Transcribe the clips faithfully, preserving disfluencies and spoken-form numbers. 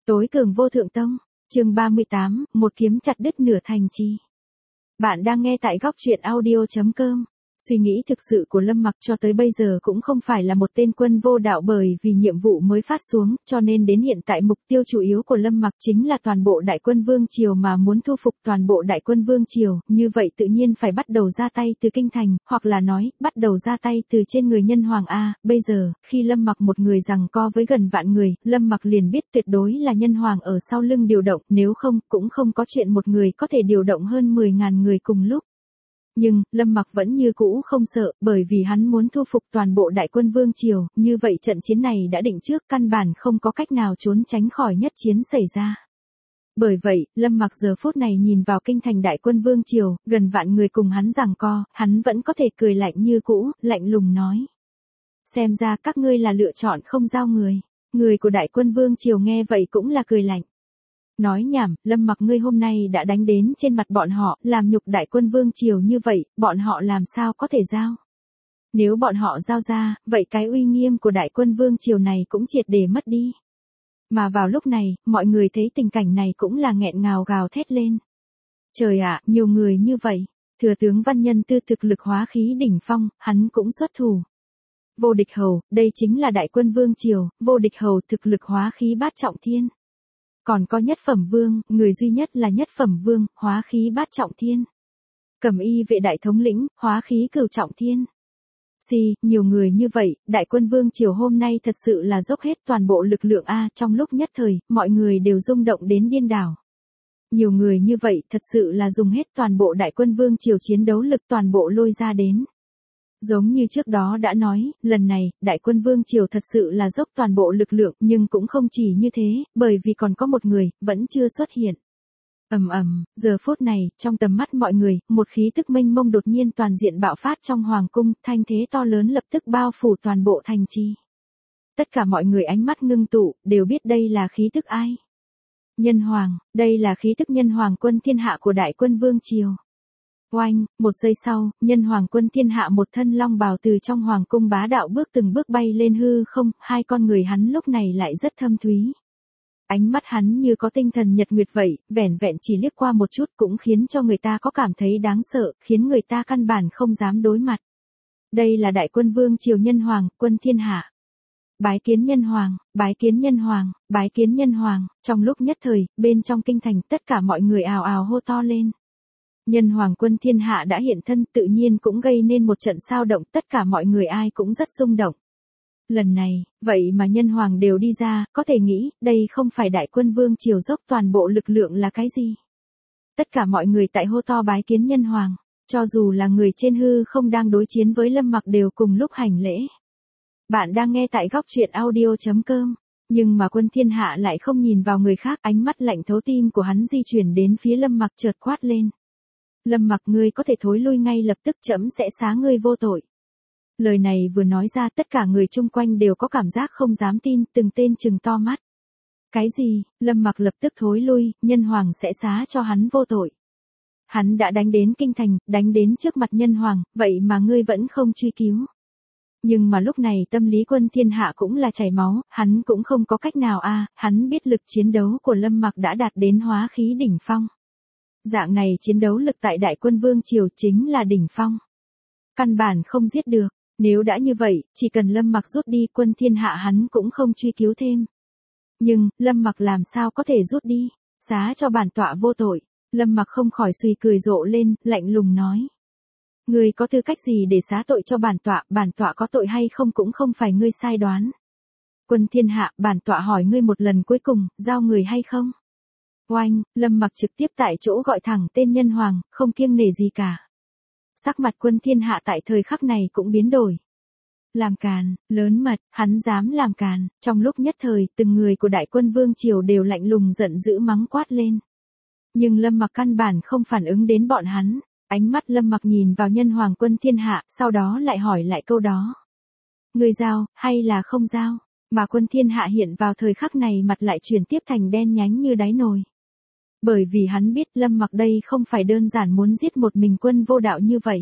Tối cường vô thượng tông, chương ba mươi tám, một kiếm chặt đứt nửa thành trì. Bạn đang nghe tại góc truyện audio chấm com. Suy nghĩ thực sự của Lâm Mặc cho tới bây giờ cũng không phải là một tên quân vô đạo, bởi vì nhiệm vụ mới phát xuống, cho nên đến hiện tại mục tiêu chủ yếu của Lâm Mặc chính là toàn bộ đại quân Vương Triều, mà muốn thu phục toàn bộ đại quân Vương Triều, như vậy tự nhiên phải bắt đầu ra tay từ kinh thành, hoặc là nói, bắt đầu ra tay từ trên người Nhân Hoàng A. Bây giờ, khi Lâm Mặc một người giằng co với gần vạn người, Lâm Mặc liền biết tuyệt đối là Nhân Hoàng ở sau lưng điều động, nếu không, cũng không có chuyện một người có thể điều động hơn mười ngàn người cùng lúc. Nhưng, Lâm Mặc vẫn như cũ không sợ, bởi vì hắn muốn thu phục toàn bộ đại quân Vương Triều, như vậy trận chiến này đã định trước, căn bản không có cách nào trốn tránh khỏi nhất chiến xảy ra. Bởi vậy, Lâm Mặc giờ phút này nhìn vào kinh thành đại quân Vương Triều, gần vạn người cùng hắn giằng co, hắn vẫn có thể cười lạnh như cũ, lạnh lùng nói. Xem ra các ngươi là lựa chọn không giao người. Người của đại quân Vương Triều nghe vậy cũng là cười lạnh. Nói nhảm, Lâm Mặc ngươi hôm nay đã đánh đến trên mặt bọn họ, làm nhục đại quân Vương Triều như vậy, bọn họ làm sao có thể giao. Nếu bọn họ giao ra, vậy cái uy nghiêm của đại quân Vương Triều này cũng triệt để mất đi. Mà vào lúc này, mọi người thấy tình cảnh này cũng là nghẹn ngào gào thét lên. Trời ạ, nhiều người như vậy, thừa tướng Văn Nhân Tư thực lực hóa khí đỉnh phong, hắn cũng xuất thủ. Vô Địch Hầu, đây chính là đại quân Vương Triều, Vô Địch Hầu thực lực hóa khí bát trọng thiên. Còn có Nhất Phẩm Vương, người duy nhất là Nhất Phẩm Vương, hóa khí bát trọng thiên. Cẩm Y vệ đại thống lĩnh, hóa khí cửu trọng thiên. Xì, nhiều người như vậy, đại quân Vương Triều hôm nay thật sự là dốc hết toàn bộ lực lượng A. Trong lúc nhất thời, mọi người đều rung động đến điên đảo. Nhiều người như vậy, thật sự là dùng hết toàn bộ đại quân Vương Triều chiến đấu lực toàn bộ lôi ra đến. Giống như trước đó đã nói, lần này, đại quân Vương Triều thật sự là dốc toàn bộ lực lượng, nhưng cũng không chỉ như thế, bởi vì còn có một người, vẫn chưa xuất hiện. Ầm ầm, giờ phút này, trong tầm mắt mọi người, một khí tức mênh mông đột nhiên toàn diện bạo phát trong hoàng cung, thanh thế to lớn lập tức bao phủ toàn bộ thành trì. Tất cả mọi người ánh mắt ngưng tụ, đều biết đây là khí tức ai. Nhân Hoàng, đây là khí tức Nhân Hoàng quân thiên hạ của đại quân Vương Triều. Oanh, một giây sau, Nhân Hoàng quân thiên hạ một thân long bào từ trong hoàng cung bá đạo bước từng bước bay lên hư không, hai con người hắn lúc này lại rất thâm thúy. Ánh mắt hắn như có tinh thần nhật nguyệt vậy, vẻn vẹn chỉ liếc qua một chút cũng khiến cho người ta có cảm thấy đáng sợ, khiến người ta căn bản không dám đối mặt. Đây là đại quân Vương Triều Nhân Hoàng, quân thiên hạ. Bái kiến Nhân Hoàng, bái kiến Nhân Hoàng, bái kiến Nhân Hoàng, trong lúc nhất thời, bên trong kinh thành tất cả mọi người ào ào hô to lên. Nhân Hoàng quân thiên hạ đã hiện thân, tự nhiên cũng gây nên một trận sao động, tất cả mọi người ai cũng rất rung động. Lần này, vậy mà Nhân Hoàng đều đi ra, có thể nghĩ, đây không phải đại quân Vương Triều dốc toàn bộ lực lượng là cái gì. Tất cả mọi người tại hô to bái kiến Nhân Hoàng, cho dù là người trên hư không đang đối chiến với Lâm Mặc đều cùng lúc hành lễ. Bạn đang nghe tại góc truyện audio chấm com. Nhưng mà quân thiên hạ lại không nhìn vào người khác, ánh mắt lạnh thấu tim của hắn di chuyển đến phía Lâm Mặc, chợt quát lên. Lâm Mặc, ngươi có thể thối lui ngay lập tức, trẫm sẽ xá ngươi vô tội. Lời này vừa nói ra, tất cả người chung quanh đều có cảm giác không dám tin, từng tên trừng to mắt. Cái gì? Lâm Mặc lập tức thối lui, Nhân Hoàng sẽ xá cho hắn vô tội. Hắn đã đánh đến kinh thành, đánh đến trước mặt Nhân Hoàng, vậy mà ngươi vẫn không truy cứu. Nhưng mà lúc này tâm lý quân thiên hạ cũng là chảy máu, hắn cũng không có cách nào a, hắn biết lực chiến đấu của Lâm Mặc đã đạt đến hóa khí đỉnh phong. Dạng này chiến đấu lực tại đại quân Vương Triều chính là đỉnh phong. Căn bản không giết được, nếu đã như vậy, chỉ cần Lâm Mặc rút đi, quân thiên hạ hắn cũng không truy cứu thêm. Nhưng, Lâm Mặc làm sao có thể rút đi, xá cho bản tọa vô tội. Lâm Mặc không khỏi suy cười rộ lên, lạnh lùng nói. Ngươi có tư cách gì để xá tội cho bản tọa, bản tọa có tội hay không cũng không phải ngươi sai đoán. Quân thiên hạ, bản tọa hỏi ngươi một lần cuối cùng, giao người hay không? Oanh, Lâm Mặc trực tiếp tại chỗ gọi thẳng tên Nhân Hoàng, không kiêng nể gì cả. Sắc mặt quân thiên hạ tại thời khắc này cũng biến đổi. Làm càn, lớn mật, hắn dám làm càn, trong lúc nhất thời, từng người của đại quân Vương Triều đều lạnh lùng giận dữ mắng quát lên. Nhưng Lâm Mặc căn bản không phản ứng đến bọn hắn, ánh mắt Lâm Mặc nhìn vào Nhân Hoàng quân thiên hạ, sau đó lại hỏi lại câu đó. Người giao, hay là không giao? Mà quân thiên hạ hiện vào thời khắc này mặt lại chuyển tiếp thành đen nhánh như đáy nồi. Bởi vì hắn biết Lâm Mặc đây không phải đơn giản muốn giết một mình quân vô đạo như vậy.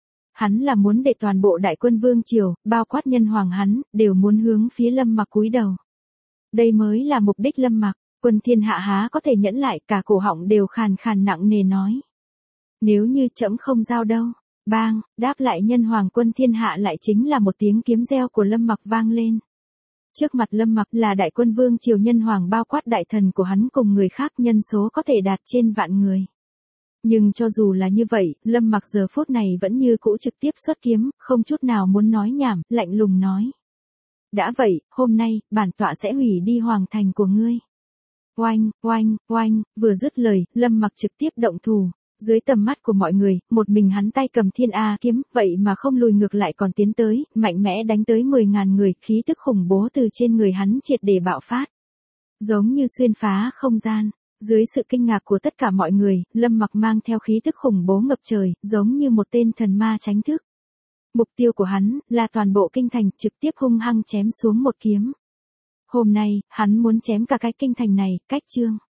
Hắn là muốn để toàn bộ đại quân Vương Triều, bao quát Nhân Hoàng hắn, đều muốn hướng phía Lâm Mặc cúi đầu. Đây mới là mục đích Lâm Mặc. Quân Thiên Hạ há có thể nhẫn lại, cả cổ họng đều khàn khàn nặng nề nói. Nếu như trẫm không giao đâu. Bang, đáp lại nhân hoàng Quân Thiên Hạ lại chính là một tiếng kiếm reo của Lâm Mặc vang lên. Trước mặt Lâm Mặc là đại quân vương triều nhân hoàng bao quát đại thần của hắn cùng người khác nhân số có thể đạt trên vạn người. Nhưng cho dù là như vậy, Lâm Mặc giờ phút này vẫn như cũ trực tiếp xuất kiếm, không chút nào muốn nói nhảm, lạnh lùng nói. Đã vậy, hôm nay, bản tọa sẽ hủy đi hoàng thành của ngươi. Oanh, oanh, oanh, vừa dứt lời, Lâm Mặc trực tiếp động thủ. Dưới tầm mắt của mọi người, một mình hắn tay cầm thiên A kiếm, vậy mà không lùi ngược lại còn tiến tới, mạnh mẽ đánh tới mười ngàn người, khí tức khủng bố từ trên người hắn triệt để bạo phát. Giống như xuyên phá không gian. Dưới sự kinh ngạc của tất cả mọi người, Lâm Mặc mang theo khí tức khủng bố ngập trời, giống như một tên thần ma tránh thức. Mục tiêu của hắn là toàn bộ kinh thành, trực tiếp hung hăng chém xuống một kiếm. Hôm nay, hắn muốn chém cả cái kinh thành này, cách chương.